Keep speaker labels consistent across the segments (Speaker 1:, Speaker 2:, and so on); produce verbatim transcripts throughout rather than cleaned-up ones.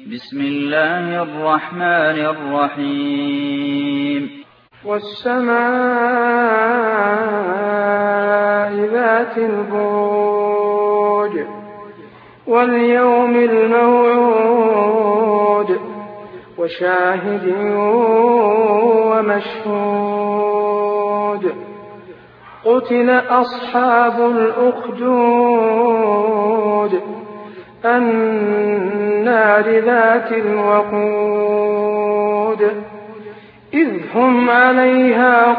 Speaker 1: بسم الله الرحمن الرحيم
Speaker 2: والسماء ذات البروج واليوم الموعود وشاهد ومشهود قتل أصحاب الأخدود النار ذات الوقود إذ هم عليها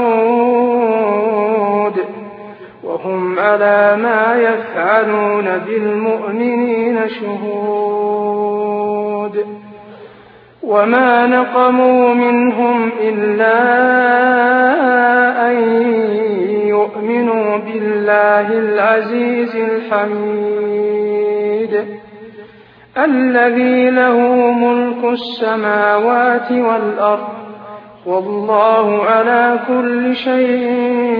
Speaker 2: قعود وهم على ما يفعلون بالمؤمنين شهود وما نقموا منهم إلا أن يؤمنوا بالله العزيز الحميد الذي له ملك السماوات والأرض والله على كل شيء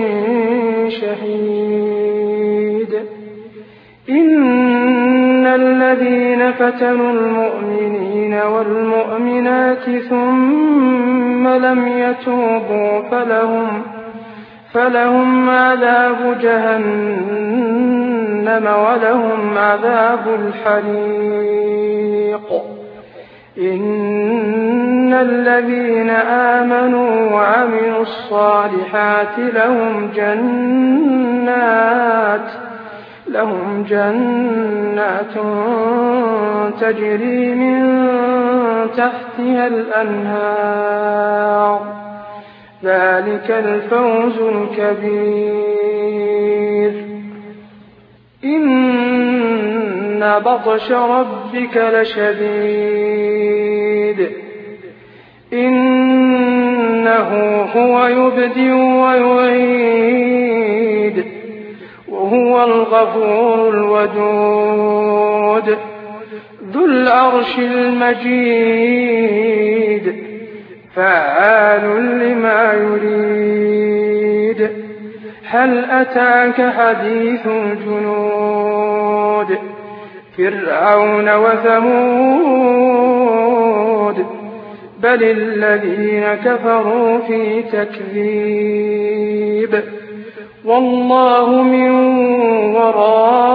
Speaker 2: شهيد إن الذين فتنوا المؤمنين والمؤمنات ثم لم يتوبوا فلهم فلهم عذاب جهنم ولهم عذاب الحريق إن الذين آمنوا وعملوا الصالحات لهم جنات لهم جنات تجري من تحتها الأنهار ذلك الفوز الكبير إن بطش ربك لشديد إنه هو يبدئ ويعيد وهو الغفور الودود ذو العرش المجيد فعال لما يريد هل أتاك حديث الجنود فرعون وثمود بل الذين كفروا في تكذيب والله من وراء